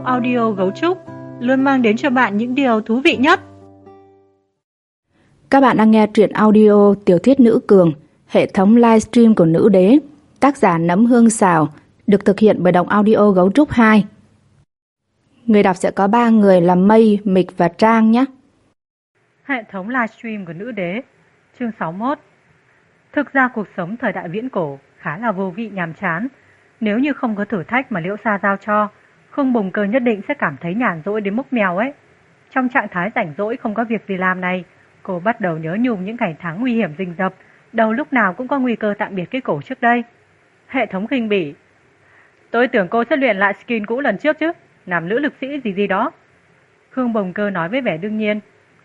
Bộ audio Gấu Trúc luôn mang đến cho bạn những điều thú vị nhất. Các bạn đang nghe truyện audio Tiểu thuyết Nữ Cường, hệ thống livestream của Nữ Đế, tác giả Nấm Hương Xào, được thực hiện bởi Đọc Audio Gấu Trúc 2. Người đọc sẽ có 3 người là Mây, Mịch và Trang nhé. Hệ thống livestream của Nữ Đế, chương 61. Thực ra cuộc sống thời đại viễn cổ khá là vô vị nhàm chán. Nếu như không có thử thách mà Liễu Sa giao cho, Khương Bồng Cơ nhất định sẽ cảm thấy nhàn rỗi đến mốc mèo ấy. Trong trạng thái rảnh rỗi không có việc gì làm này, cô bắt đầu nhớ nhung những ngày tháng nguy hiểm rình rập, đầu lúc nào cũng có nguy cơ tạm biệt cái cổ trước đây. Hệ thống khinh bỉ. Tôi tưởng cô sẽ luyện lại skin cũ lần trước chứ, làm nữ lực sĩ gì đó. Khương Bồng Cơ nói với vẻ đương nhiên.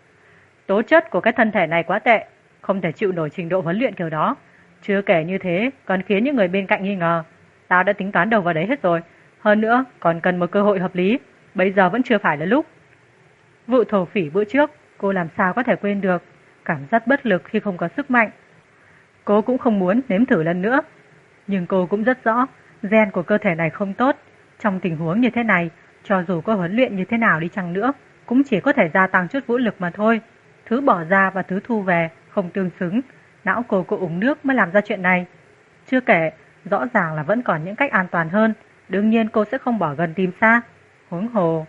Tố chất của cái thân thể này quá tệ, không thể chịu nổi trình độ huấn luyện kiểu đó. Chưa kể như thế còn khiến những người bên cạnh nghi ngờ. Tao đã tính toán đầu vào đấy hết rồi. Hơn nữa còn cần một cơ hội hợp lý. Bây giờ vẫn chưa phải là lúc. Vụ thổ phỉ bữa trước cô làm sao có thể quên được. Cảm giác bất lực khi không có sức mạnh. Cô cũng không muốn nếm thử lần nữa. Nhưng cô cũng rất rõ gen của cơ thể này không tốt. Trong tình huống như thế này, cho dù có huấn luyện như thế nào đi chăng nữa, cũng chỉ có thể gia tăng chút vũ lực mà thôi. Thứ bỏ ra và thứ thu về không tương xứng. Não cô uống nước mới làm ra chuyện này. Chưa kể, rõ ràng là vẫn còn những cách an toàn hơn. Đương nhiên cô sẽ không bỏ gần tìm xa. Huống hồ.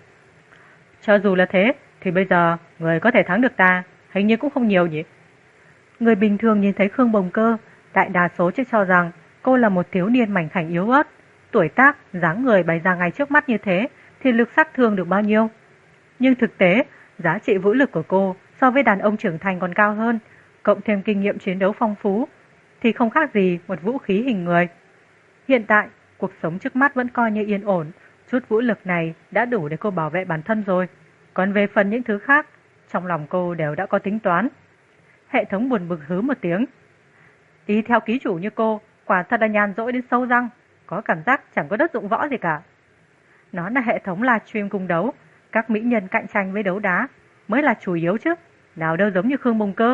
Cho dù là thế, thì bây giờ người có thể thắng được ta hình như cũng không nhiều nhỉ. Người bình thường nhìn thấy Khương Bồng Cơ, đại đa số chỉ cho rằng cô là một thiếu niên mảnh khảnh yếu ớt. Tuổi tác, dáng người bày ra ngay trước mắt như thế, thì lực sát thương được bao nhiêu. Nhưng thực tế, giá trị vũ lực của cô so với đàn ông trưởng thành còn cao hơn, cộng thêm kinh nghiệm chiến đấu phong phú, thì không khác gì một vũ khí hình người. Hiện tại, cuộc sống trước mắt vẫn coi như yên ổn, chút vũ lực này đã đủ để cô bảo vệ bản thân rồi. Còn về phần những thứ khác, trong lòng cô đều đã có tính toán. Hệ thống buồn bực hứ một tiếng. Y theo ký chủ như cô, quả thật là nhàn rỗi đến sâu răng, có cảm giác chẳng có đất dụng võ gì cả. Nó là hệ thống livestream cung đấu, các mỹ nhân cạnh tranh với đấu đá mới là chủ yếu chứ, nào đâu giống như Khương Bồng Cơ.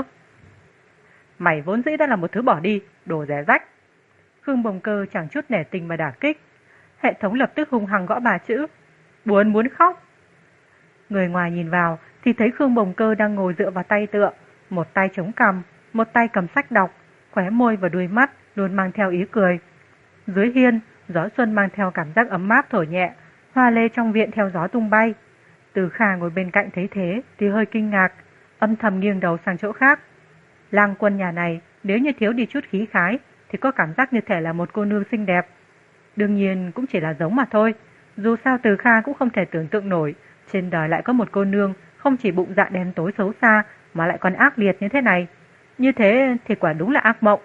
Mày vốn dĩ đã là một thứ bỏ đi, đồ rẻ rách. Khương Bồng Cơ chẳng chút nể tình mà đả kích. Hệ thống lập tức hung hăng gõ 3 chữ. Buồn muốn khóc. Người ngoài nhìn vào thì thấy Khương Bồng Cơ đang ngồi dựa vào tay tựa, một tay chống cằm, một tay cầm sách đọc, khóe môi và đuôi mắt luôn mang theo ý cười. Dưới hiên, gió xuân mang theo cảm giác ấm áp thổi nhẹ, hoa lê trong viện theo gió tung bay. Từ Khả ngồi bên cạnh thấy thế thì hơi kinh ngạc, âm thầm nghiêng đầu sang chỗ khác. Lang Quân nhà này nếu như thiếu đi chút khí khái thì có cảm giác như thể là một cô nương xinh đẹp. Đương nhiên cũng chỉ là giống mà thôi. Dù sao Từ Kha cũng không thể tưởng tượng nổi trên đời lại có một cô nương không chỉ bụng dạ đen tối xấu xa mà lại còn ác liệt như thế này. Như thế thì quả đúng là ác mộng.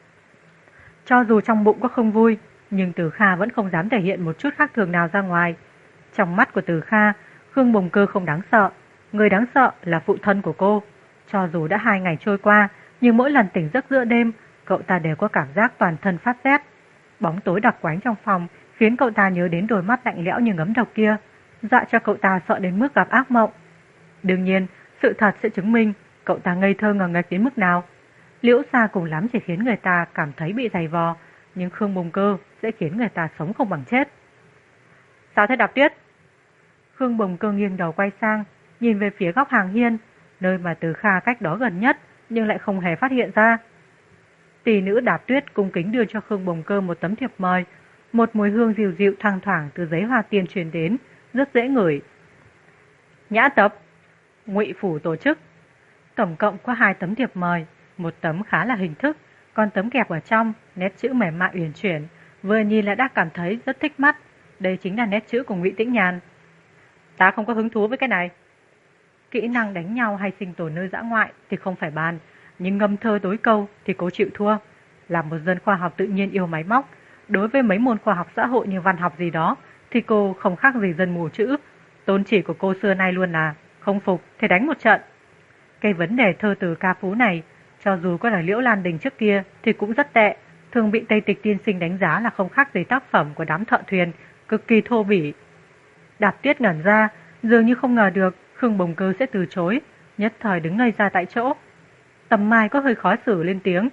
Cho dù trong bụng có không vui, nhưng Từ Kha vẫn không dám thể hiện một chút khác thường nào ra ngoài. Trong mắt của Từ Kha, Khương Bồng Cơ không đáng sợ. Người đáng sợ là phụ thân của cô. Cho dù đã 2 ngày trôi qua, nhưng mỗi lần tỉnh giấc giữa đêm, cậu ta đều có cảm giác toàn thân phát rét. Bóng tối đặc quánh trong phòng khiến cậu ta nhớ đến đôi mắt lạnh lẽo như ngấm độc kia, dọa cho cậu ta sợ đến mức gặp ác mộng. Đương nhiên, sự thật sẽ chứng minh cậu ta ngây thơ ngờ nghệch đến mức nào. Liễu Sa cùng lắm chỉ khiến người ta cảm thấy bị giày vò, nhưng Khương Bồng Cơ sẽ khiến người ta sống không bằng chết. Sao thế Đạp Tuyết? Khương Bồng Cơ nghiêng đầu quay sang, nhìn về phía góc hàng hiên, nơi mà Từ Kha cách đó gần nhất, nhưng lại không hề phát hiện ra. Tỷ nữ Đạp Tuyết cung kính đưa cho Khương Bồng Cơ một tấm thiệp mời, một mùi hương dịu dịu thoang thoảng từ giấy hoa tiên truyền đến, rất dễ ngửi. Nhã tập, Ngụy phủ tổ chức. Tổng cộng có 2 tấm thiệp mời, một tấm khá là hình thức, còn tấm kẹp ở trong, nét chữ mềm mại uyển chuyển, vừa nhìn là đã cảm thấy rất thích mắt. Đây chính là nét chữ của Ngụy Tĩnh Nhàn. Ta không có hứng thú với cái này. Kỹ năng đánh nhau hay sinh tồn nơi dã ngoại thì không phải bàn, nhưng ngâm thơ đối câu thì cô chịu thua. Là một dân khoa học tự nhiên yêu máy móc, đối với mấy môn khoa học xã hội như văn học gì đó thì cô không khác gì dân mù chữ. Tôn chỉ của cô xưa nay luôn là không phục thì đánh một trận. Cái vấn đề thơ từ ca phú này, cho dù có là Liễu Lan Đình trước kia thì cũng rất tệ, thường bị Tây Tịch tiên sinh đánh giá là không khác gì tác phẩm của đám thợ thuyền, cực kỳ thô bỉ. Đạp Tuyết ngẩn ra, dường như không ngờ được Khương Bồng Cơ sẽ từ chối, nhất thời đứng ngây ra tại chỗ. Tầm Mai có hơi khó xử lên tiếng.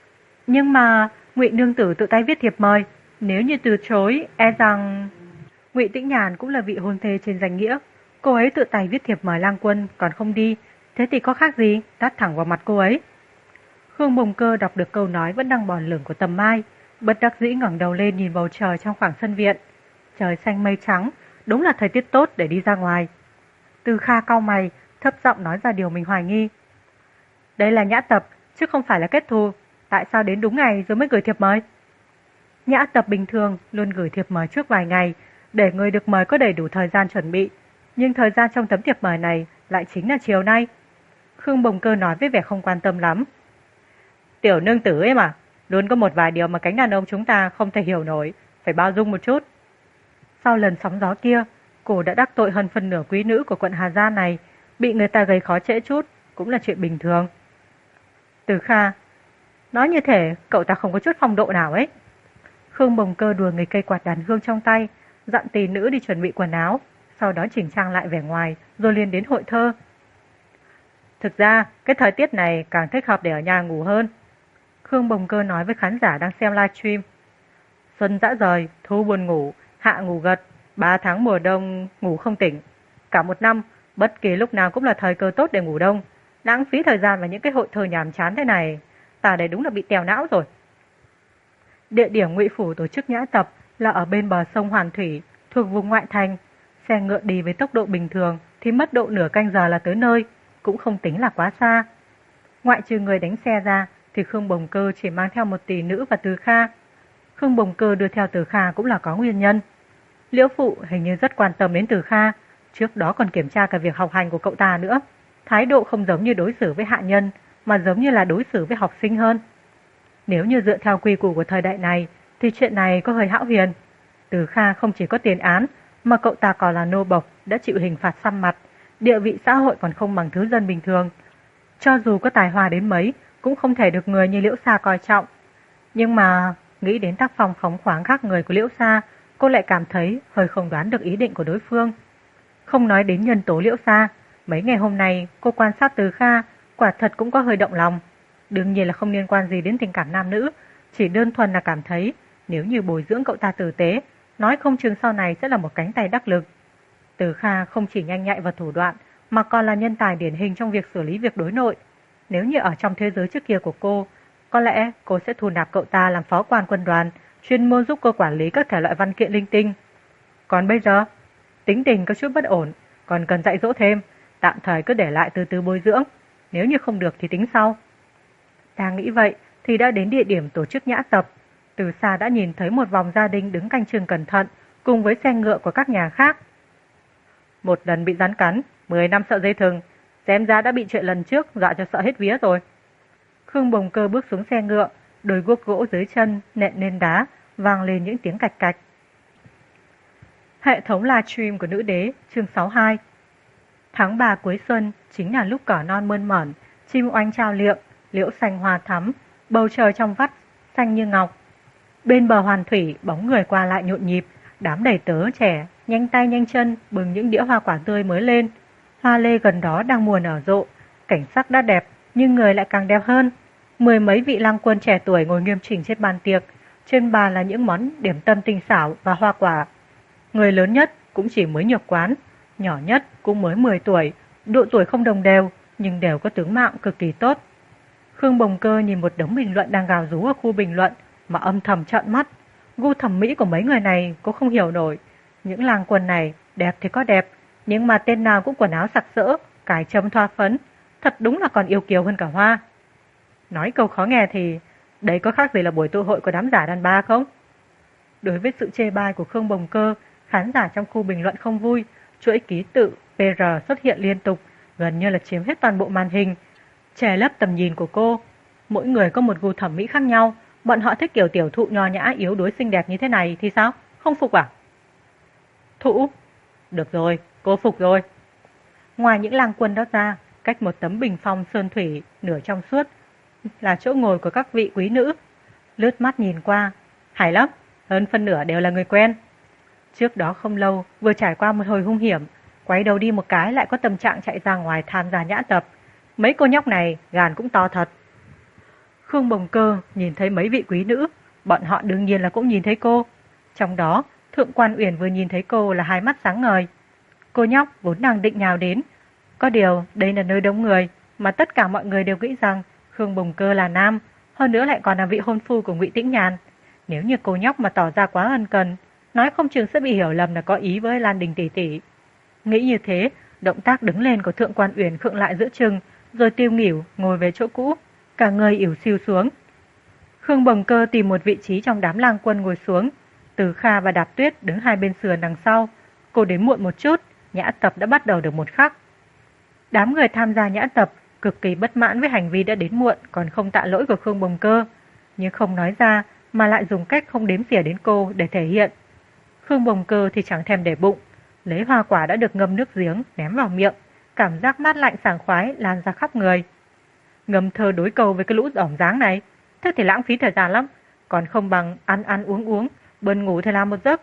Nhưng mà Ngụy nương tử tự tay viết thiệp mời, nếu như từ chối e rằng... Ngụy Tĩnh Nhàn cũng là vị hôn thê trên danh nghĩa. Cô ấy tự tay viết thiệp mời Lang Quân còn không đi, thế thì có khác gì, tát thẳng vào mặt cô ấy. Khương Bồng Cơ đọc được câu nói vẫn đang bòn lửng của Tầm Mai, bất đắc dĩ ngẩng đầu lên nhìn bầu trời trong khoảng sân viện. Trời xanh mây trắng, đúng là thời tiết tốt để đi ra ngoài. Từ Kha cau mày, thấp giọng nói ra điều mình hoài nghi. Đây là nhã tập, chứ không phải là kết thù. Tại sao đến đúng ngày rồi mới gửi thiệp mời? Nhã tập bình thường luôn gửi thiệp mời trước vài ngày, để người được mời có đầy đủ thời gian chuẩn bị. Nhưng thời gian trong tấm thiệp mời này lại chính là chiều nay. Khương Bồng Cơ nói với vẻ không quan tâm lắm. Tiểu nương tử ấy mà, luôn có một vài điều mà cánh đàn ông chúng ta không thể hiểu nổi, phải bao dung một chút. Sau lần sóng gió kia, cô đã đắc tội hơn phân nửa quý nữ của quận Hà Gia này, bị người ta gây khó trễ chút cũng là chuyện bình thường. Từ Kha, nói như thể cậu ta không có chút phong độ nào ấy. Khương Bồng Cơ đùa người cây quạt đàn hương trong tay, dặn tỳ nữ đi chuẩn bị quần áo, sau đó chỉnh trang lại vẻ ngoài, rồi liền đến hội thơ. Thực ra, cái thời tiết này càng thích hợp để ở nhà ngủ hơn. Khương Bồng Cơ nói với khán giả đang xem livestream. Xuân dã rời, thu buồn ngủ, hạ ngủ gật, 3 tháng mùa đông ngủ không tỉnh. Cả một năm, bất kỳ lúc nào cũng là thời cơ tốt để ngủ đông. Lãng phí thời gian vào những cái hội thơ nhàm chán thế này, ta đây đúng là bị tèo não rồi. Địa điểm Ngụy Phủ tổ chức nhã tập là ở bên bờ sông Hoàn Thủy, thuộc vùng ngoại thành. Xe ngựa đi với tốc độ bình thường thì mất độ nửa canh giờ là tới nơi, cũng không tính là quá xa. Ngoại trừ người đánh xe ra thì Khương Bồng Cơ chỉ mang theo một tỷ nữ và Từ Kha. Khương Bồng Cơ đưa theo Từ Kha cũng là có nguyên nhân. Liễu Phụ hình như rất quan tâm đến Từ Kha, trước đó còn kiểm tra cả việc học hành của cậu ta nữa. Thái độ không giống như đối xử với hạ nhân, mà giống như là đối xử với học sinh hơn. Nếu như dựa theo quy củ của thời đại này, thì chuyện này có hơi hão huyền. Từ Kha không chỉ có tiền án, mà cậu ta còn là nô bộc đã chịu hình phạt xăm mặt, địa vị xã hội còn không bằng thứ dân bình thường. Cho dù có tài hoa đến mấy, cũng không thể được người như Liễu Sa coi trọng. Nhưng mà, nghĩ đến tác phong phóng khoáng khác người của Liễu Sa, cô lại cảm thấy hơi không đoán được ý định của đối phương. Không nói đến nhân tố Liễu Sa, mấy ngày hôm nay cô quan sát Từ Kha, quả thật cũng có hơi động lòng. Đương nhiên là không liên quan gì đến tình cảm nam nữ, chỉ đơn thuần là cảm thấy nếu như bồi dưỡng cậu ta tử tế, nói không chừng sau này sẽ là một cánh tay đắc lực. Từ Kha không chỉ nhanh nhạy và thủ đoạn, mà còn là nhân tài điển hình trong việc xử lý việc đối nội. Nếu như ở trong thế giới trước kia của cô, có lẽ cô sẽ thu nạp cậu ta làm phó quan quân đoàn, chuyên môn giúp cô quản lý các thể loại văn kiện linh tinh. Còn bây giờ, tính tình có chút bất ổn, còn cần dạy dỗ thêm, tạm thời cứ để lại từ từ bồi dưỡng, nếu như không được thì tính sau. Đang nghĩ vậy thì đã đến địa điểm tổ chức nhã tập. Từ xa đã nhìn thấy một vòng gia đình đứng canh chừng cẩn thận, cùng với xe ngựa của các nhà khác. Một lần bị rắn cắn, 10 năm sợ dây thừng, xem ra đã bị chuyện lần trước dọa cho sợ hết vía rồi. Khương Bồng Cơ bước xuống xe ngựa, đôi guốc gỗ dưới chân nện lên đá, vang lên những tiếng cạch cạch. Hệ thống livestream của Nữ Đế, chương 62. Tháng 3 cuối xuân chính là lúc cỏ non mơn mởn, chim oanh trao liệng, liễu xanh hoa thắm, bầu trời trong vắt xanh như ngọc. Bên bờ Hoàn Thủy, bóng người qua lại nhộn nhịp, đám đầy tớ trẻ nhanh tay nhanh chân bưng những đĩa hoa quả tươi mới lên. Hoa lê gần đó đang mùa nở rộ, cảnh sắc đã đẹp nhưng người lại càng đẹp hơn. 10 mấy vị lang quân trẻ tuổi ngồi nghiêm chỉnh trên bàn tiệc, trên bàn là những món điểm tâm tinh xảo và hoa quả. Người lớn nhất cũng chỉ mới nhập quán, nhỏ nhất cũng mới 10 tuổi, độ tuổi không đồng đều nhưng đều có tướng mạo cực kỳ tốt. Khương Bồng Cơ nhìn một đống bình luận đang gào rú ở khu bình luận mà âm thầm trợn mắt. Gu thẩm mỹ của mấy người này cô không hiểu nổi. Những lang quân này đẹp thì có đẹp, nhưng mà tên nào cũng quần áo sặc sỡ, cài châm thoa phấn, thật đúng là còn yêu kiều hơn cả hoa. Nói câu khó nghe thì đấy có khác gì là buổi tụ hội của đám giả đàn bà không? Đối với sự chê bai của Khương Bồng Cơ, khán giả trong khu bình luận không vui, chuỗi ký tự PR xuất hiện liên tục, gần như là chiếm hết toàn bộ màn hình, che lấp tầm nhìn của cô. Mỗi người có một gu thẩm mỹ khác nhau, bọn họ thích kiểu tiểu thụ nho nhã yếu đuối xinh đẹp như thế này thì sao? Không phục à? Thụ, được rồi, cô phục rồi. Ngoài những lang quân đó ra, cách một tấm bình phong sơn thủy nửa trong suốt là chỗ ngồi của các vị quý nữ. Lướt mắt nhìn qua, hay lắm, hơn phân nửa đều là người quen. Trước đó không lâu, vừa trải qua một hồi hung hiểm, quay đầu đi một cái lại có tâm trạng chạy ra ngoài tham gia nhã tập. Mấy cô nhóc này gan cũng to thật. Khương Bồng Cơ nhìn thấy mấy vị quý nữ, bọn họ đương nhiên là cũng nhìn thấy cô. Trong đó, Thượng quan Uyển vừa nhìn thấy cô là hai mắt sáng ngời. Cô nhóc vốn đang định nhào đến. Có điều đây là nơi đông người, mà tất cả mọi người đều nghĩ rằng Khương Bồng Cơ là nam, hơn nữa lại còn là vị hôn phu của Ngụy Tĩnh Nhàn. Nếu như cô nhóc mà tỏ ra quá ân cần, nói không chừng sẽ bị hiểu lầm là có ý với Lan Đình tỷ tỷ. Nghĩ như thế, động tác đứng lên của Thượng quan Uyển khựng lại giữa chừng, rồi tiêu nghỉu ngồi về chỗ cũ, cả người ỉu xìu xuống. Khương Bồng Cơ tìm một vị trí trong đám lang quân ngồi xuống. Từ Kha và Đạp Tuyết đứng hai bên sườn đằng sau. Cô đến muộn một chút, nhã tập đã bắt đầu được một khắc. Đám người tham gia nhã tập cực kỳ bất mãn với hành vi đã đến muộn còn không tạ lỗi của Khương Bồng Cơ, nhưng không nói ra mà lại dùng cách không đếm xỉa đến cô để thể hiện. Khương Bồng Cơ thì chẳng thèm để bụng, lấy hoa quả đã được ngâm nước giếng ném vào miệng, cảm giác mát lạnh sảng khoái lan ra khắp người. Ngâm thơ đối cầu với cái lũ ỏng dáng này, thế thì lãng phí thời gian lắm, còn không bằng ăn ăn uống, buồn ngủ thì làm một giấc.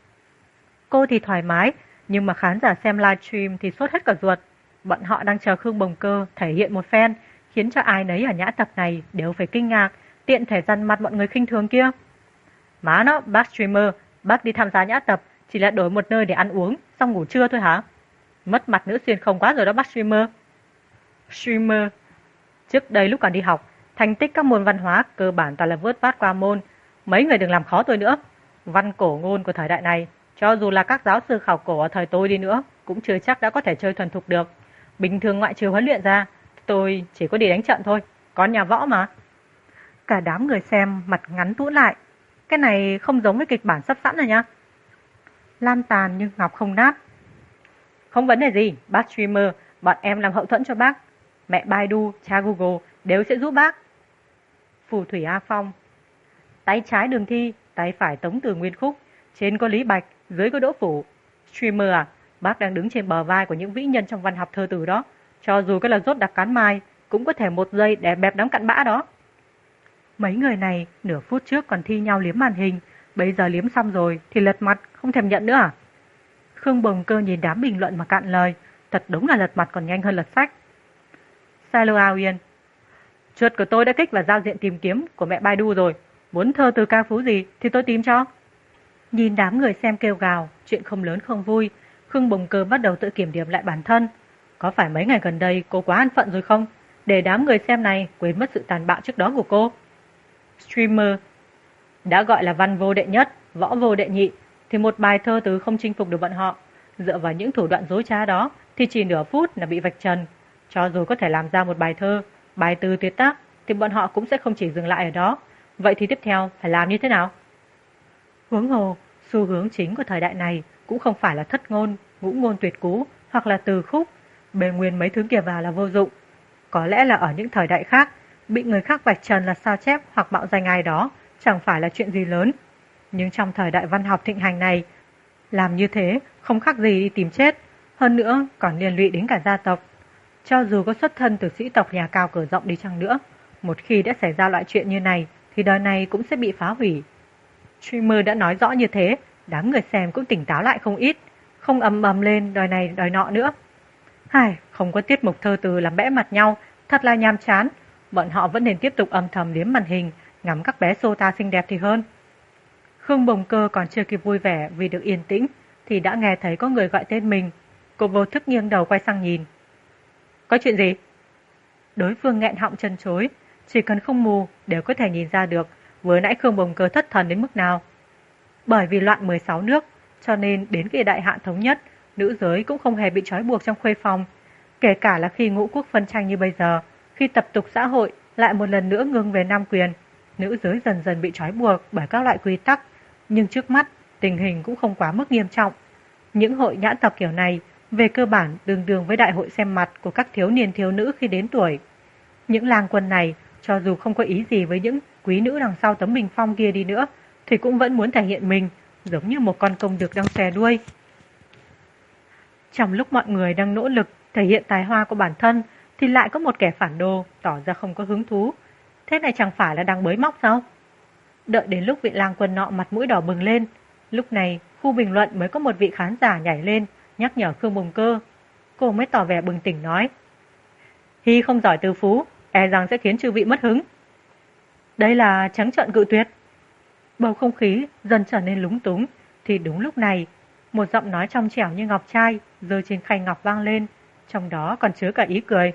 Cô thì thoải mái, nhưng mà khán giả xem livestream thì sốt hết cả ruột. Bọn họ đang chờ Khương Bồng Cơ thể hiện một phen, khiến cho ai nấy ở nhã tập này đều phải kinh ngạc, tiện thể dằn mặt mọi người khinh thường kia. Má nó, bác streamer, bác đi tham gia nhã tập chỉ là đổi một nơi để ăn uống, xong ngủ trưa thôi hả? Mất mặt nữ xuyên không quá rồi đó bác streamer. Streamer. Trước đây lúc còn đi học, thành tích các môn văn hóa cơ bản toàn là vớt vát qua môn. Mấy người đừng làm khó tôi nữa. Văn cổ ngôn của thời đại này, cho dù là các giáo sư khảo cổ ở thời tôi đi nữa, cũng chưa chắc đã có thể chơi thuần thục được. Bình thường ngoại trừ huấn luyện ra, tôi chỉ có đi đánh trận thôi, con nhà võ mà. Cả đám người xem mặt ngắn tũn lại. Cái này không giống với kịch bản sắp sẵn rồi nhá. Lan tàn nhưng ngọc không nát. Không vấn đề gì, bác streamer, bọn em làm hậu thuẫn cho bác. Mẹ Baidu, cha Google đều sẽ giúp bác. Phù thủy A Phong. Tay trái Đường Thi, tay phải Tống Từ Nguyên Khúc, trên có Lý Bạch, dưới có Đỗ Phủ. Streamer à, bác đang đứng trên bờ vai của những vĩ nhân trong văn học thơ tử đó. Cho dù cái là rốt đặc cán mai, cũng có thể một giây để bẹp đám cặn bã đó. Mấy người này nửa phút trước còn thi nhau liếm màn hình, bây giờ liếm xong rồi thì lật mặt không thèm nhận nữa à? Khương Bồng Cơ nhìn đám bình luận mà cạn lời, thật đúng là lật mặt còn nhanh hơn lật sách. Silo Ao Yên. Chuột của tôi đã kích vào giao diện tìm kiếm của mẹ Baidu rồi, muốn thơ từ ca phú gì thì tôi tìm cho. Nhìn đám người xem kêu gào, chuyện không lớn không vui, Khương Bồng Cơ bắt đầu tự kiểm điểm lại bản thân. Có phải mấy ngày gần đây cô quá an phận rồi không? Để đám người xem này quên mất sự tàn bạo trước đó của cô. Streamer. Đã gọi là văn vô đệ nhất, võ vô đệ nhị, thì một bài thơ từ không chinh phục được bọn họ. Dựa vào những thủ đoạn dối trá đó thì chỉ nửa phút là bị vạch trần. Cho dù có thể làm ra một bài thơ, bài từ tuyệt tác, thì bọn họ cũng sẽ không chỉ dừng lại ở đó. Vậy thì tiếp theo phải làm như thế nào? Huống hồ, xu hướng chính của thời đại này cũng không phải là thất ngôn, ngũ ngôn tuyệt cú hoặc là từ khúc. Bề nguyên mấy thứ kia vào là vô dụng. Có lẽ là ở những thời đại khác, bị người khác vạch trần là sao chép hoặc mạo danh ai đó chẳng phải là chuyện gì lớn. Nhưng trong thời đại văn học thịnh hành này, làm như thế không khác gì đi tìm chết, hơn nữa còn liên lụy đến cả gia tộc. Cho dù có xuất thân từ sĩ tộc nhà cao cửa rộng đi chăng nữa, một khi đã xảy ra loại chuyện như này thì đời này cũng sẽ bị phá hủy. Streamer đã nói rõ như thế, đám người xem cũng tỉnh táo lại không ít, không ầm ầm lên đòi này đòi nọ nữa. Không có tiết mục thơ từ làm bẽ mặt nhau, thật là nhàm chán. Bọn họ vẫn nên tiếp tục âm thầm liếm màn hình, ngắm các bé Sota xinh đẹp thì hơn. Khương Bồng Cơ còn chưa kịp vui vẻ vì được yên tĩnh, thì đã nghe thấy có người gọi tên mình. Cô vô thức nghiêng đầu quay sang nhìn. Có chuyện gì? Đối phương nghẹn họng chân chối, chỉ cần không mù đều có thể nhìn ra được vừa nãy Khương Bồng Cơ thất thần đến mức nào. Bởi vì loạn 16 nước, cho nên đến kỳ đại hạn thống nhất, nữ giới cũng không hề bị trói buộc trong khuê phòng. Kể cả là khi ngũ quốc phân tranh như bây giờ, khi tập tục xã hội lại một lần nữa ngưng về nam quyền, nữ giới dần dần bị trói buộc bởi các loại quy tắc. Nhưng trước mắt, tình hình cũng không quá mức nghiêm trọng. Những hội nhã tập kiểu này, về cơ bản tương đương với đại hội xem mặt của các thiếu niên thiếu nữ khi đến tuổi. Những lang quân này, cho dù không có ý gì với những quý nữ đằng sau tấm bình phong kia đi nữa, thì cũng vẫn muốn thể hiện mình, giống như một con công đực đang xòe đuôi. Trong lúc mọi người đang nỗ lực thể hiện tài hoa của bản thân, thì lại có một kẻ phản đồ tỏ ra không có hứng thú. Thế này chẳng phải là đang bới móc sao? Đợi đến lúc vị lang quân nọ mặt mũi đỏ bừng lên, lúc này khu bình luận mới có một vị khán giả nhảy lên, nhắc nhở Khương Bồng Cơ. Cô mới tỏ vẻ bừng tỉnh nói: Hy không giỏi từ phú, e rằng sẽ khiến chư vị mất hứng. Đây là trắng trợn cự tuyệt. Bầu không khí dần trở nên lúng túng, Thì đúng lúc này, một giọng nói trong trẻo như ngọc trai rơi trên khay ngọc vang lên, trong đó còn chứa cả ý cười.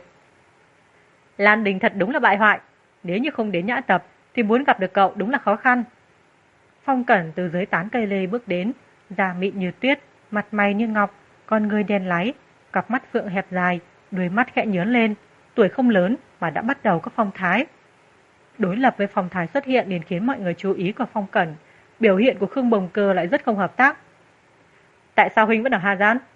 Lan Đình thật đúng là bại hoại, nếu như không đến nhã tập thì muốn gặp được cậu đúng là khó khăn. Phong Cẩn từ dưới tán cây lê bước đến, da mịn như tuyết, mặt mày như ngọc, con người đen láy, cặp mắt phượng hẹp dài, đuôi mắt khẽ nhướng lên, tuổi không lớn mà đã bắt đầu có phong thái. Đối lập với phong thái xuất hiện liền khiến mọi người chú ý của Phong Cẩn, biểu hiện của Khương Bồng Cơ lại rất không hợp tác. Tại sao huynh vẫn ở Hà Giang?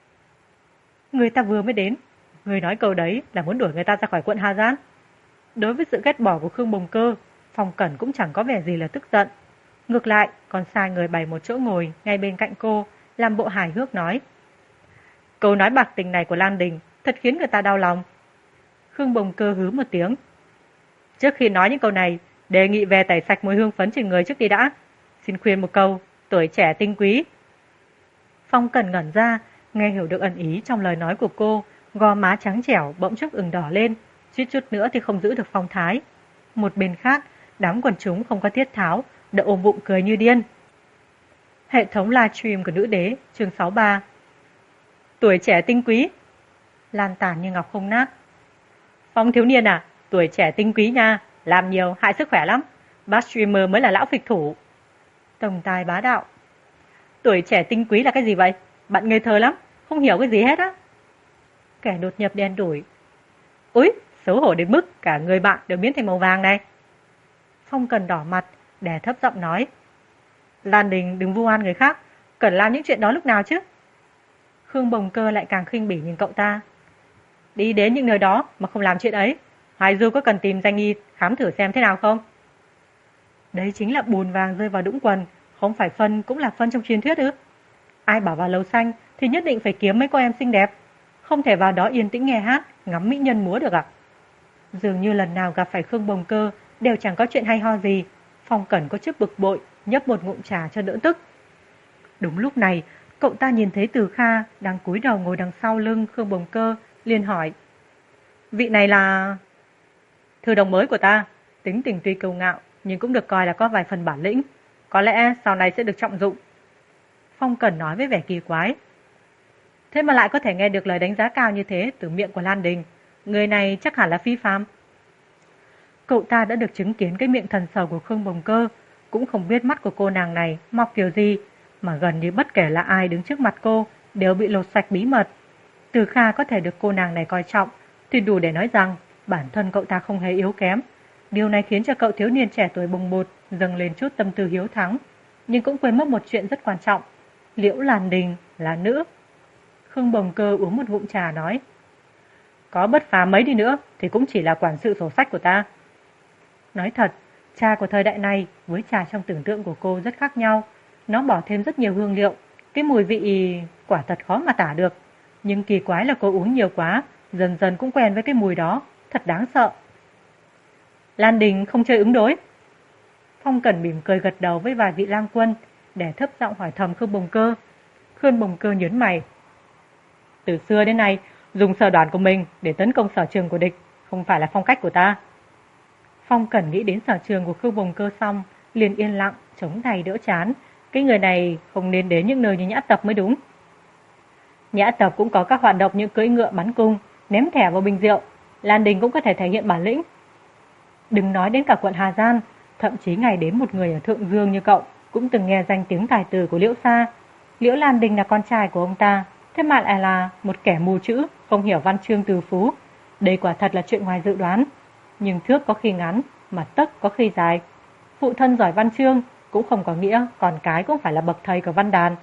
Người ta vừa mới đến, người nói câu đấy là muốn đuổi người ta ra khỏi quận Hà Giang. Đối với sự ghét bỏ của Khương Bồng Cơ, Phong Cẩn cũng chẳng có vẻ gì là tức giận. Ngược lại, còn sai người bày một chỗ ngồi ngay bên cạnh cô, làm bộ hài hước nói. Câu nói bạc tình này của Lan Đình thật khiến người ta đau lòng. Khương Bồng Cơ hứ một tiếng. Trước khi nói những câu này, đề nghị về tẩy sạch mùi hương phấn trên người trước đi đã. Xin khuyên một câu, tuổi trẻ tinh quý. Phong Cẩn ngẩn ra, nghe hiểu được ẩn ý trong lời nói của cô, gò má trắng trẻo bỗng chốc ửng đỏ lên, suýt chút nữa thì không giữ được phong thái. Một bên khác, đám quần chúng không có tiết tháo, đã ôm bụng cười như điên. Hệ thống livestream của nữ đế, chương 63. Tuổi trẻ tinh quý. Lan tàn như ngọc không nát. Phong thiếu niên à, tuổi trẻ tinh quý nha, làm nhiều hại sức khỏe lắm. Bác streamer mới là lão phịch thủ. Tổng tài bá đạo. Tuổi trẻ tinh quý là cái gì vậy? Bạn ngây thơ lắm, không hiểu cái gì hết á. Kẻ đột nhập đen đủi. Úi, xấu hổ đến mức cả người bạn đều biến thành màu vàng này. Phong Cần đỏ mặt, đè thấp giọng nói. Lan Đình đừng vu oan người khác, cần làm những chuyện đó lúc nào chứ? Khương Bồng Cơ lại càng khinh bỉ nhìn cậu ta. Đi đến những nơi đó mà không làm chuyện ấy, Hoài Du có cần tìm danh y khám thử xem thế nào không? Đấy chính là bùn vàng rơi vào đũng quần, không phải phân cũng là phân trong truyền thuyết ư? Ai bảo vào lầu xanh thì nhất định phải kiếm mấy cô em xinh đẹp, không thể vào đó yên tĩnh nghe hát, ngắm mỹ nhân múa được ạ. Dường như lần nào gặp phải Khương Bồng Cơ đều chẳng có chuyện hay ho gì. Phong Cẩn có chút bực bội, nhấp một ngụm trà cho đỡ tức. Đúng lúc này, cậu ta nhìn thấy Từ Kha đang cúi đầu ngồi đằng sau lưng Khương Bồng Cơ, liền hỏi. Vị này là... Thư đồng mới của ta, tính tình tuy kiêu ngạo, nhưng cũng được coi là có vài phần bản lĩnh. Có lẽ sau này sẽ được trọng dụng. Phong Cẩn nói với vẻ kỳ quái. Thế mà lại có thể nghe được lời đánh giá cao như thế từ miệng của Lan Đình. Người này chắc hẳn là phi phàm. Cậu ta đã được chứng kiến cái miệng thần sầu của Khương Bồng Cơ, cũng không biết mắt của cô nàng này mọc kiểu gì, mà gần như bất kể là ai đứng trước mặt cô đều bị lột sạch bí mật. Từ Kha có thể được cô nàng này coi trọng thì đủ để nói rằng bản thân cậu ta không hề yếu kém. Điều này khiến cho cậu thiếu niên trẻ tuổi bồng bột dâng lên chút tâm tư hiếu thắng, nhưng cũng quên mất một chuyện rất quan trọng. Liễu Lan Đình là nữ. Khương Bồng Cơ uống một ngụm trà nói. Có bất phàm mấy đi nữa thì cũng chỉ là quản sự sổ sách của ta. Nói thật, trà của thời đại này với trà trong tưởng tượng của cô rất khác nhau. Nó bỏ thêm rất nhiều hương liệu, cái mùi vị quả thật khó mà tả được. Nhưng kỳ quái là cô uống nhiều quá, dần dần cũng quen với cái mùi đó, thật đáng sợ. Lan Đình không chơi ứng đối. Phong Cẩn mỉm cười gật đầu với vài vị lang quân, để thấp giọng hỏi thầm Khương Bồng Cơ. Khương Bồng Cơ nhớn mày. Từ xưa đến nay, dùng sở đoàn của mình để tấn công sở trường của địch, không phải là phong cách của ta. Phong Cẩn nghĩ đến sở trường của Khương Bồng Cơ xong, liền yên lặng, chống tay đỡ chán. Cái người này không nên đến những nơi như nhã tập mới đúng. Nhã tập cũng có các hoạt động như cưỡi ngựa bắn cung, ném thẻ vào bình rượu. Lan Đình cũng có thể thể hiện bản lĩnh. Đừng nói đến cả quận Hà Giang, thậm chí ngày đến một người ở Thượng Dương như cậu cũng từng nghe danh tiếng tài tử của Liễu Sa. Liễu Lan Đình là con trai của ông ta, thế mà lại là một kẻ mù chữ, không hiểu văn chương từ phú. Đây quả thật là chuyện ngoài dự đoán. Nhưng thước có khi ngắn, mà tấc có khi dài. Phụ thân giỏi văn chương cũng không có nghĩa con cái cũng phải là bậc thầy của văn đàn.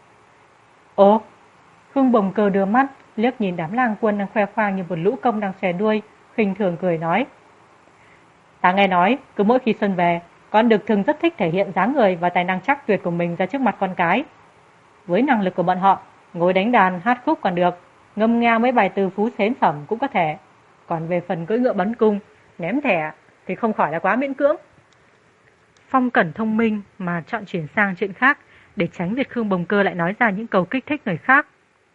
Ồ, Khương Bồng Cơ đưa mắt liếc nhìn đám lang quân đang khoe khoang như một lũ công đang xòe đuôi, khinh thường cười nói. Ta nghe nói, cứ mỗi khi xuân về, con đực thường rất thích thể hiện dáng người và tài năng chắc tuyệt của mình ra trước mặt con cái. Với năng lực của bọn họ, ngồi đánh đàn, hát khúc còn được, ngâm nga mấy bài từ phú xến phẩm cũng có thể. Còn về phần cưỡi ngựa bắn cung, ném thẻ thì không khỏi là quá miễn cưỡng. Phong Cẩn thông minh mà chọn chuyển sang chuyện khác để tránh việc Khương Bồng Cơ lại nói ra những câu kích thích người khác.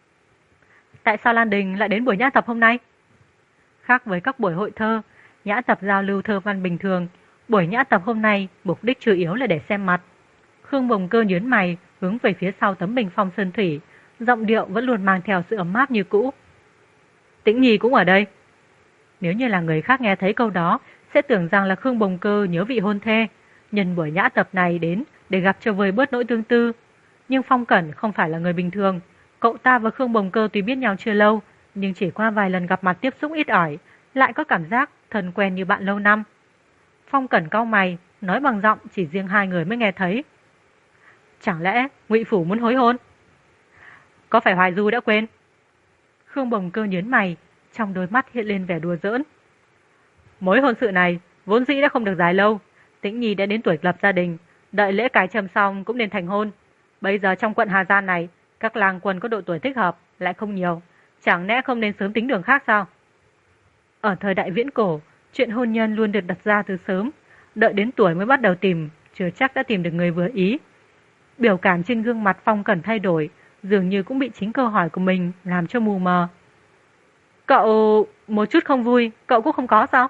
Tại sao Lan Đình lại đến buổi nhã tập hôm nay? Khác với các buổi hội thơ, nhã tập giao lưu thơ văn bình thường, buổi nhã tập hôm nay mục đích chủ yếu là để xem mặt. Khương Bồng Cơ nhớn mày, hướng về phía sau tấm bình phong sơn thủy, giọng điệu vẫn luôn mang theo sự ấm áp như cũ. Tĩnh Nhi cũng ở đây. Nếu như là người khác nghe thấy câu đó, sẽ tưởng rằng là Khương Bồng Cơ nhớ vị hôn thê, nhân buổi nhã tập này đến để gặp cho vơi bớt nỗi tương tư. Nhưng Phong Cẩn không phải là người bình thường. Cậu ta và Khương Bồng Cơ tuy biết nhau chưa lâu, nhưng chỉ qua vài lần gặp mặt tiếp xúc ít ỏi, lại có cảm giác thân quen như bạn lâu năm. Phong Cẩn cau mày, nói bằng giọng chỉ riêng hai người mới nghe thấy. Chẳng lẽ Ngụy Phủ muốn hối hôn? Có phải Hoài Du đã quên? Khương Bồng Cơ nhớn mày, trong đôi mắt hiện lên vẻ đùa giỡn. Mối hôn sự này vốn dĩ đã không được dài lâu. Tĩnh Nhi đã đến tuổi lập gia đình, đợi lễ cài trầm xong cũng nên thành hôn. Bây giờ trong quận Hà Giang này, các làng quần có độ tuổi thích hợp lại không nhiều, chẳng lẽ không nên sớm tính đường khác sao? Ở thời đại viễn cổ, chuyện hôn nhân luôn được đặt ra từ sớm, đợi đến tuổi mới bắt đầu tìm, chưa chắc đã tìm được người vừa ý. Biểu cảm trên gương mặt Phong Cẩn thay đổi, dường như cũng bị chính câu hỏi của mình làm cho mù mờ. Cậu một chút không vui, cậu cũng không có sao?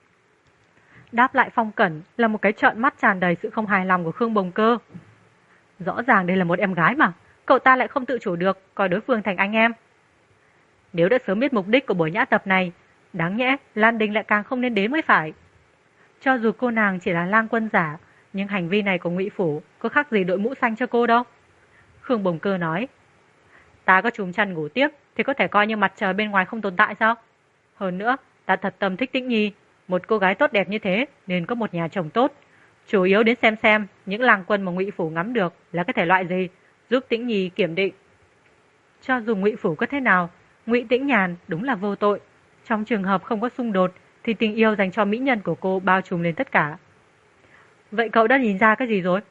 Đáp lại Phong Cẩn là một cái trợn mắt tràn đầy sự không hài lòng của Khương Bồng Cơ. Rõ ràng đây là một em gái mà, cậu ta lại không tự chủ được coi đối phương thành anh em. Nếu đã sớm biết mục đích của buổi nhã tập này, đáng nhẽ Lan Đình lại càng không nên đến mới phải. Cho dù cô nàng chỉ là lang quân giả, nhưng hành vi này của Ngụy Phủ có khác gì đội mũ xanh cho cô đâu. Khương Bồng Cơ nói, ta có chùm chăn ngủ tiếp thì có thể coi như mặt trời bên ngoài không tồn tại sao? Hơn nữa, ta thật tâm thích Tĩnh Nhi, một cô gái tốt đẹp như thế nên có một nhà chồng tốt. Chủ yếu đến xem những lang quân mà Ngụy Phủ ngắm được là cái thể loại gì, giúp Tĩnh Nhi kiểm định. Cho dù Ngụy Phủ có thế nào, Ngụy Tĩnh Nhàn đúng là vô tội. Trong trường hợp không có xung đột thì tình yêu dành cho mỹ nhân của cô bao trùm lên tất cả. Vậy cậu đã nhìn ra cái gì rồi?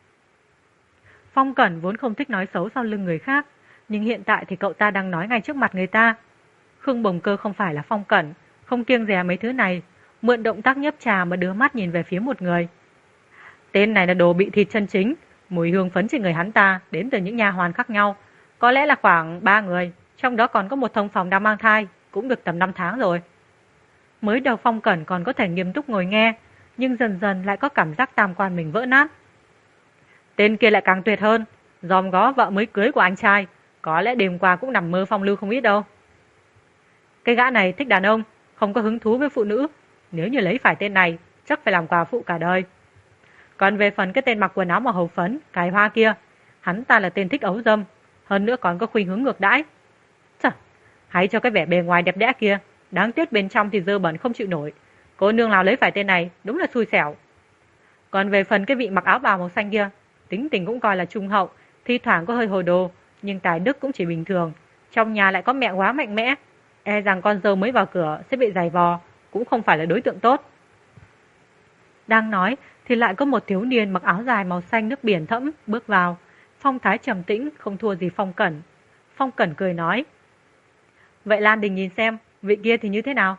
Phong Cẩn vốn không thích nói xấu sau lưng người khác, nhưng hiện tại thì cậu ta đang nói ngay trước mặt người ta. Khương Bồng Cơ không phải là Phong Cẩn, không kiêng dè mấy thứ này, mượn động tác nhấp trà mà đưa mắt nhìn về phía một người. Tên này là đồ bị thịt chân chính, mùi hương phấn trên người hắn ta đến từ những nha hoàn khác nhau, có lẽ là khoảng 3 người, trong đó còn có một thông phòng đang mang thai, cũng được tầm 5 tháng rồi. Mới đầu Phong Cẩn còn có thể nghiêm túc ngồi nghe, nhưng dần dần lại có cảm giác tam quan mình vỡ nát. Tên kia lại càng tuyệt hơn, dòm ngó vợ mới cưới của anh trai, có lẽ đêm qua cũng nằm mơ phong lưu không ít đâu. Cái gã này thích đàn ông, không có hứng thú với phụ nữ, nếu như lấy phải tên này, chắc phải làm quà phụ cả đời. Còn về phần cái tên mặc quần áo màu hồng phấn, cài hoa kia, hắn ta là tên thích ấu dâm, hơn nữa còn có khuynh hướng ngược đãi. Chà, hãy cho cái vẻ bề ngoài đẹp đẽ kia, đáng tiếc bên trong thì dơ bẩn không chịu nổi. Cô nương nào lấy phải tên này, đúng là xui xẻo. Còn về phần cái vị mặc áo bào màu xanh kia, tính tình cũng coi là trung hậu, thi thoảng có hơi hồ đồ, nhưng tài đức cũng chỉ bình thường. Trong nhà lại có mẹ quá mạnh mẽ, e rằng con dâu mới vào cửa sẽ bị giày vò, cũng không phải là đối tượng tốt. Đang nói thì lại có một thiếu niên mặc áo dài màu xanh nước biển thẫm bước vào, phong thái trầm tĩnh không thua gì Phong Cẩn. Phong Cẩn cười nói, vậy Lan Đình nhìn xem, vị kia thì như thế nào?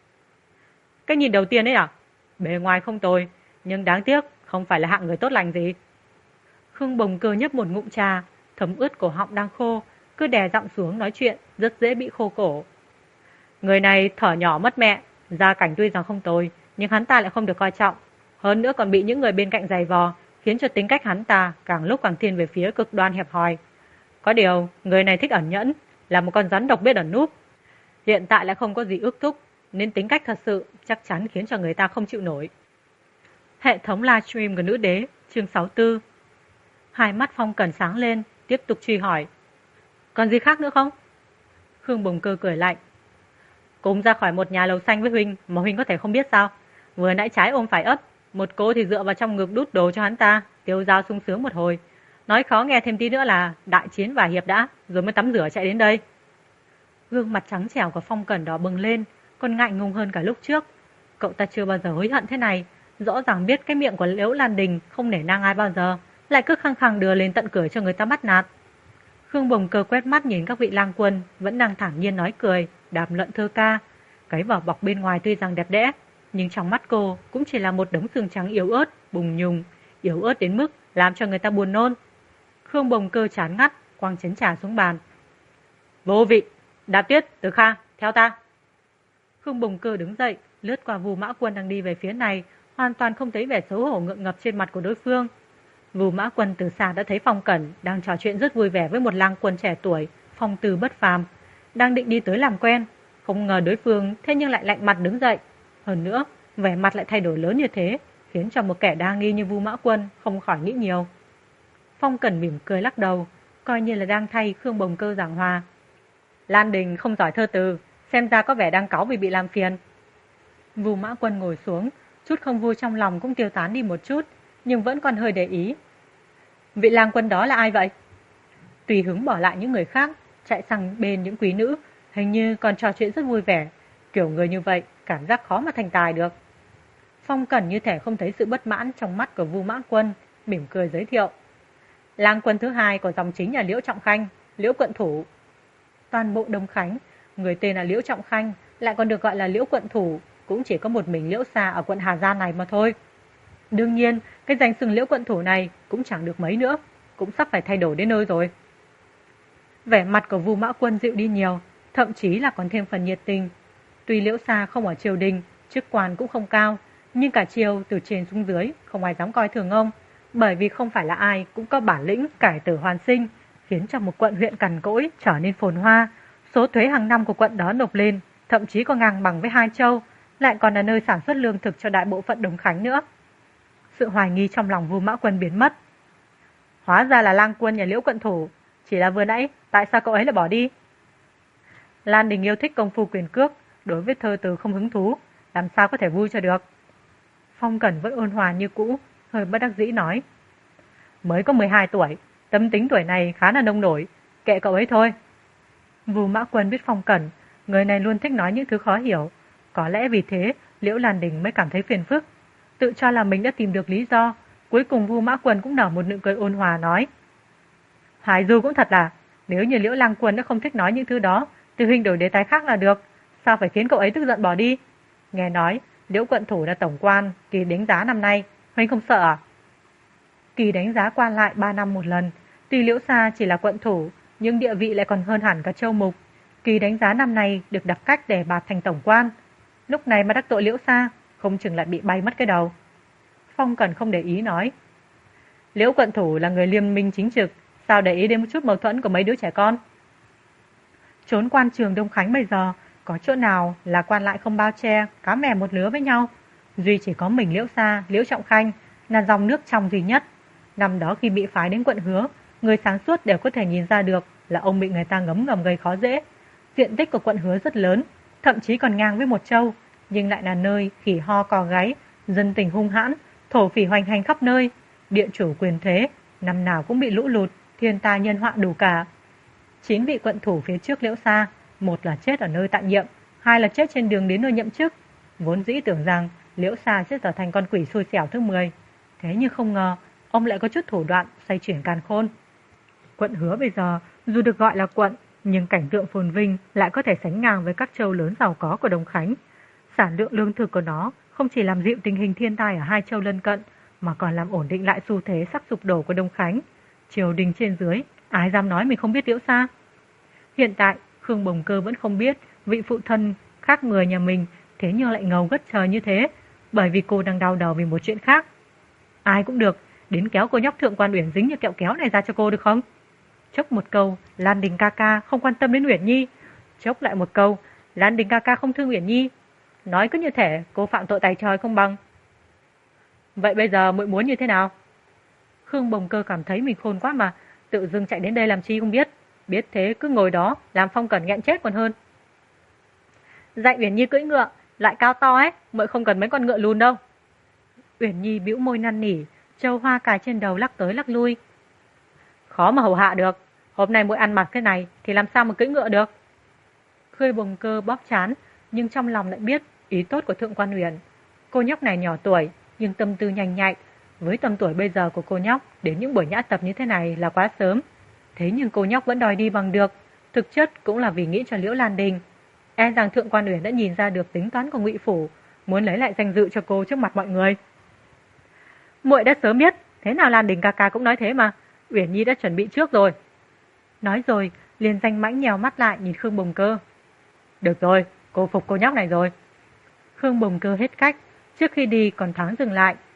Cái nhìn đầu tiên ấy à? Bề ngoài không tồi, nhưng đáng tiếc không phải là hạng người tốt lành gì. Khương Bồng Cơ nhấp một ngụm trà, thấm ướt cổ họng đang khô, cứ đè giọng xuống nói chuyện, rất dễ bị khô cổ. Người này thở nhỏ mất mẹ, gia cảnh tuy rằng không tồi, nhưng hắn ta lại không được coi trọng. Hơn nữa còn bị những người bên cạnh giày vò, khiến cho tính cách hắn ta càng lúc càng thiên về phía cực đoan hẹp hòi. Có điều, người này thích ẩn nhẫn, là một con rắn độc biết ẩn núp. Hiện tại lại không có gì ước thúc, nên tính cách thật sự chắc chắn khiến cho người ta không chịu nổi. Hệ thống livestream của nữ đế, chương 64. Hai mắt Phong Cẩn sáng lên, tiếp tục truy hỏi. Còn gì khác nữa không? Khương Bồng Cơ cười lạnh. Cùng ra khỏi một nhà lầu xanh với huynh mà huynh có thể không biết sao? Vừa nãy trái ôm phải ấp, một cô thì dựa vào trong ngực đút đồ cho hắn ta, tiêu dao sung sướng một hồi. Nói khó nghe thêm tí nữa là đại chiến vài hiệp đã, rồi mới tắm rửa chạy đến đây. Gương mặt trắng trẻo của Phong Cẩn đỏ bừng lên, còn ngại ngùng hơn cả lúc trước. Cậu ta chưa bao giờ hối hận thế này, rõ ràng biết cái miệng của Liễu Lan Đình không nể nang ai bao giờ, lại cứ khăng khăng đưa lên tận cửa cho người ta bắt nạt. Khương Bồng Cơ quét mắt nhìn các vị lang quân vẫn đang thản nhiên nói cười, đàm luận thơ ca. Cái vỏ bọc bên ngoài tuy rằng đẹp đẽ, nhưng trong mắt cô cũng chỉ là một đống xương trắng yếu ớt, bùng nhùng, yếu ớt đến mức làm cho người ta buồn nôn. Khương Bồng Cơ chán ngắt, quăng chén trà xuống bàn. Vô vị, Đạp Tuyết, Từ Kha, theo ta. Khương Bồng Cơ đứng dậy, lướt qua Vu Mã Quân đang đi về phía này, hoàn toàn không thấy vẻ xấu hổ ngượng ngập trên mặt của đối phương. Vưu Mã Quân từ xa đã thấy Phong Cẩn đang trò chuyện rất vui vẻ với một lang quân trẻ tuổi, phong tư bất phàm, đang định đi tới làm quen, không ngờ đối phương thế nhưng lại lạnh mặt đứng dậy. Hơn nữa, vẻ mặt lại thay đổi lớn như thế, khiến cho một kẻ đa nghi như Vưu Mã Quân không khỏi nghĩ nhiều. Phong Cẩn mỉm cười lắc đầu, coi như là đang thay Khương Bồng Cơ giảng hòa. Lan Đình không giỏi thơ từ, xem ra có vẻ đang cáu vì bị làm phiền. Vưu Mã Quân ngồi xuống, chút không vui trong lòng cũng tiêu tán đi một chút, nhưng vẫn còn hơi để ý. Vị lang quân đó là ai vậy? Tùy hứng bỏ lại những người khác, chạy sang bên những quý nữ, hình như còn trò chuyện rất vui vẻ. Kiểu người như vậy, cảm giác khó mà thành tài được. Phong Cẩn như thể không thấy sự bất mãn trong mắt của Vưu Mã Quân, mỉm cười giới thiệu. Lang quân thứ hai của dòng chính là Liễu Trọng Khanh, Liễu Quận Thủ. Toàn bộ Đông Khánh, người tên là Liễu Trọng Khanh, lại còn được gọi là Liễu Quận Thủ, cũng chỉ có một mình Liễu Sa ở quận Hà Giang này mà thôi. Đương nhiên, cái danh xưng Liễu Quận Thủ này cũng chẳng được mấy nữa, cũng sắp phải thay đổi đến nơi rồi. Vẻ mặt của Vưu Mã Quân dịu đi nhiều, thậm chí là còn thêm phần nhiệt tình. Tuy Liễu Sa không ở triều đình, chức quan cũng không cao, nhưng cả triều từ trên xuống dưới không ai dám coi thường ông, bởi vì không phải là ai cũng có bản lĩnh cải tử hoàn sinh, khiến cho một quận huyện cằn cỗi trở nên phồn hoa. Số thuế hàng năm của quận đó nộp lên, thậm chí còn ngang bằng với Hai Châu, lại còn là nơi sản xuất lương thực cho đại bộ phận Đông Khánh nữa. Sự hoài nghi trong lòng Vưu Mã Quân biến mất. Hóa ra là lang quân nhà Liễu Quận Thủ, chỉ là vừa nãy tại sao cậu ấy lại bỏ đi? Lan Đình yêu thích công phu quyền cước, đối với thơ từ không hứng thú, làm sao có thể vui cho được. Phong Cẩn vẫn ôn hòa như cũ, hơi bất đắc dĩ nói. Mới có 12 tuổi, tâm tính tuổi này khá là nông nổi, kệ cậu ấy thôi. Vưu Mã Quân biết Phong Cẩn, người này luôn thích nói những thứ khó hiểu, có lẽ vì thế Liễu Lan Đình mới cảm thấy phiền phức. Tự cho là mình đã tìm được lý do, cuối cùng Vưu Mã Quân cũng nở một nụ cười ôn hòa nói. Hải Du cũng thật là, nếu như Liễu Lang Quân đã không thích nói những thứ đó, thì huynh đổi đề tài khác là được, sao phải khiến cậu ấy tức giận bỏ đi? Nghe nói Liễu Quận Thủ là tổng quan, kỳ đánh giá năm nay, huynh không sợ à? Kỳ đánh giá quan lại 3 năm một lần, tuy Liễu Sa chỉ là quận thủ, nhưng địa vị lại còn hơn hẳn cả Châu Mục. Kỳ đánh giá năm nay được đặt cách để bạt thành tổng quan. Lúc này mà đắc tội Liễu Sa, không chừng lại bị bay mất cái đầu. Phong Cẩn không để ý nói. Liễu Quận Thủ là người liêm minh chính trực, sao để ý đến một chút mâu thuẫn của mấy đứa trẻ con? Trốn quan trường Đông Khánh bây giờ, có chỗ nào là quan lại không bao che, cá mè một lứa với nhau? Duy chỉ có mình Liễu Sa, Liễu Trọng Khanh là dòng nước trong duy nhất. Năm đó khi bị phái đến quận Hứa, người sáng suốt đều có thể nhìn ra được là ông bị người ta ngấm ngầm gây khó dễ. Diện tích của quận Hứa rất lớn, thậm chí còn ngang với một châu, nhưng lại là nơi khỉ ho cò gáy, dân tình hung hãn, thổ phỉ hoành hành khắp nơi, địa chủ quyền thế, năm nào cũng bị lũ lụt, thiên tai nhân họa đủ cả. 9 vị quận thủ phía trước Liễu Sa, một là chết ở nơi tại nhiệm, hai là chết trên đường đến nơi nhậm chức. Vốn dĩ tưởng rằng Liễu Sa sẽ trở thành con quỷ xui xẻo thứ 10, thế nhưng không ngờ ông lại có chút thủ đoạn xoay chuyển càn khôn. Quận Hứa bây giờ dù được gọi là quận, nhưng cảnh tượng phồn vinh lại có thể sánh ngang với các châu lớn giàu có của Đông Khánh. Sản lượng lương thực của nó không chỉ làm dịu tình hình thiên tai ở hai châu lân cận, mà còn làm ổn định lại xu thế sắp sụp đổ của Đông Khánh. Triều đình trên dưới, ai dám nói mình không biết Liễu Sa? Hiện tại, Khương Bồng Cơ vẫn không biết vị phụ thân khác người nhà mình thế nhưng lại ngầu gất trời như thế, bởi vì cô đang đau đầu vì một chuyện khác. Ai cũng được, đến kéo cô nhóc Thượng Quan Uyển dính như kẹo kéo này ra cho cô được không? Chốc một câu, Lan Đình ca ca không quan tâm đến Uyển Nhi. Chốc lại một câu, Lan Đình ca ca không thương Uyển Nhi. Nói cứ như thể cô phạm tội tày trời không bằng. Vậy bây giờ muội muốn như thế nào? Khương Bồng Cơ cảm thấy mình khôn quá mà, tự dưng chạy đến đây làm chi không biết. Biết thế cứ ngồi đó làm Phong Cẩn nghẹn chết còn hơn. Dạy Uyển Nhi cưỡi ngựa, lại cao to ấy, muội không cần mấy con ngựa lùn đâu. Uyển Nhi bĩu môi năn nỉ, châu hoa cài trên đầu lắc tới lắc lui. Khó mà hầu hạ được, hôm nay muội ăn mặc thế này thì làm sao mà cưỡi ngựa được? Khương Bồng Cơ bóp trán, nhưng trong lòng lại biết ý tốt của Thượng Quan Uyển. Cô nhóc này nhỏ tuổi nhưng tâm tư nhanh nhạy, với tầm tuổi bây giờ của cô nhóc đến những buổi nhã tập như thế này là quá sớm. Thế nhưng cô nhóc vẫn đòi đi bằng được, thực chất cũng là vì nghĩ cho Liễu Lan Đình. E rằng Thượng Quan Uyển đã nhìn ra được tính toán của Ngụy phủ, muốn lấy lại danh dự cho cô trước mặt mọi người. Muội đã sớm biết, thế nào Lan Đình ca ca cũng nói thế mà, Uyển Nhi đã chuẩn bị trước rồi. Nói rồi, liền danh mãnh nhèo mắt lại nhìn Khương Bồng Cơ. Được rồi, cô phục cô nhóc này rồi. Khương Bồng Cơ hết cách, trước khi đi còn thoáng dừng lại,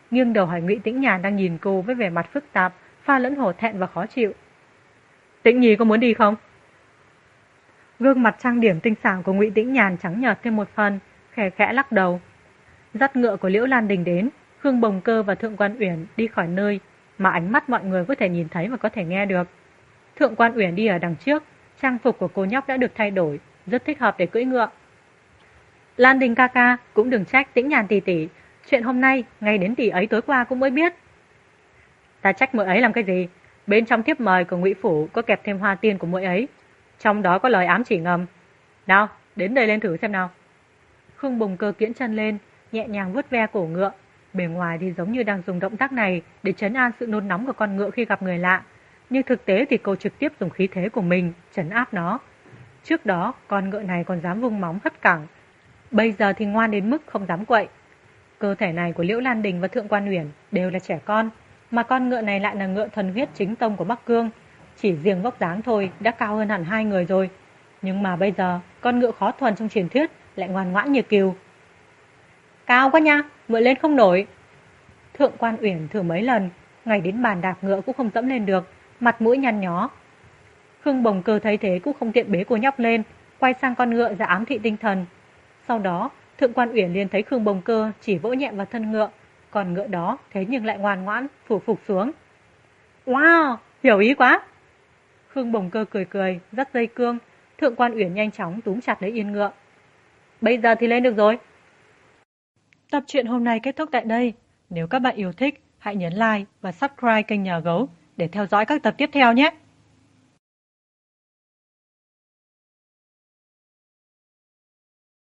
nghiêng đầu hỏi Ngụy Tĩnh Nhàn đang nhìn cô với vẻ mặt phức tạp, pha lẫn hổ thẹn và khó chịu. Tĩnh Nhi có muốn đi không? Gương mặt trang điểm tinh xảo của Ngụy Tĩnh Nhàn trắng nhợt thêm một phần, khẽ khẽ lắc đầu. Dắt ngựa của Liễu Lan Đình đến, Khương Bồng Cơ và Thượng Quan Uyển đi khỏi nơi mà ánh mắt mọi người có thể nhìn thấy và có thể nghe được. Thượng Quan Uyển đi ở đằng trước, trang phục của cô nhóc đã được thay đổi, rất thích hợp để cưỡi ngựa. Lan Đình ca ca, cũng đừng trách Tĩnh Nhàn tỷ tỷ, chuyện hôm nay ngay đến tỷ ấy tối qua cũng mới biết. Ta trách muội ấy làm cái gì? Bên trong thiếp mời của Ngụy phủ có kẹp thêm hoa tiên của muội ấy, trong đó có lời ám chỉ ngầm. Nào, đến đây lên thử xem nào. Khương Bồng Cơ kiễng chân lên, nhẹ nhàng vuốt ve cổ ngựa, bề ngoài thì giống như đang dùng động tác này để trấn an sự nôn nóng của con ngựa khi gặp người lạ, nhưng thực tế thì cô trực tiếp dùng khí thế của mình trấn áp nó. Trước đó, con ngựa này còn dám vung móng hất cẳng, bây giờ thì ngoan đến mức không dám quậy. Cơ thể này của Liễu Lan Đình và Thượng Quan Uyển đều là trẻ con, mà con ngựa này lại là ngựa thuần huyết chính tông của Bắc Cương, chỉ riêng vóc dáng thôi đã cao hơn hẳn hai người rồi. Nhưng mà bây giờ, con ngựa khó thuần trong truyền thuyết lại ngoan ngoãn như cừu. Cao quá nha, muội lên không nổi. Thượng Quan Uyển thử mấy lần, ngay đến bàn đạp ngựa cũng không dẫm lên được, mặt mũi nhăn nhó. Khương Bồng Cơ thấy thế cũng không tiện bế cô nhóc lên, quay sang con ngựa ra ám thị tinh thần. Sau đó, Thượng Quan Uyển liền thấy Khương Bồng Cơ chỉ vỗ nhẹ vào thân ngựa, còn ngựa đó thế nhưng lại ngoan ngoãn phủ phục xuống. Wow, hiểu ý quá. Khương Bồng Cơ cười cười, dắt dây cương. Thượng Quan Uyển nhanh chóng túm chặt lấy yên ngựa. Bây giờ thì lên được rồi. Tập truyện hôm nay kết thúc tại đây. Nếu các bạn yêu thích, hãy nhấn like và subscribe kênh Nhà Gấu để theo dõi các tập tiếp theo nhé.